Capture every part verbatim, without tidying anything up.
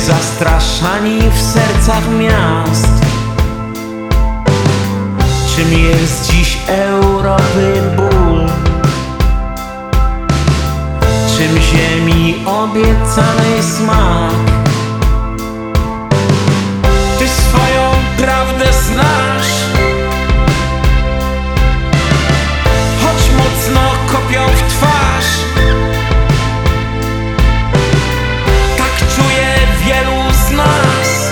zastraszani w sercach miast. Czym jest dziś Europy ból? Czym ziemi obiecanej smak? Ty swoją prawdę znasz, choć mocno kopią w twarz. Tak czuje wielu z nas.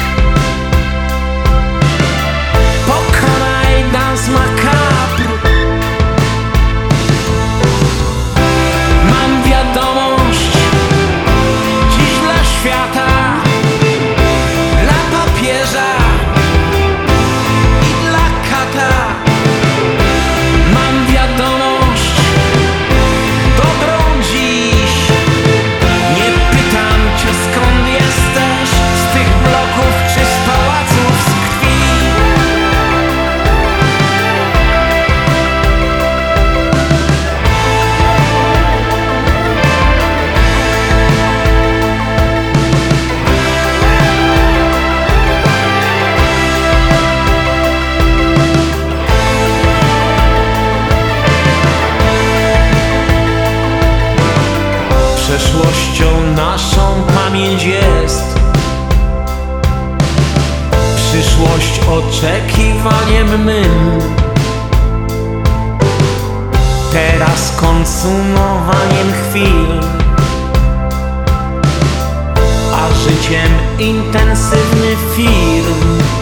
Pokonaj dans macabre. Mam wiadomość dziś dla świata, dla papieża i dla kata. Mam wiadomość dobrą dziś. Nie pytam cię, skąd jesteś, z tych bloków czy z pałaców z krwi. Przeszłością naszą pamięć jest, przyszłość oczekiwaniem mym, teraz konsumowaniem chwil, a życiem intensywny film.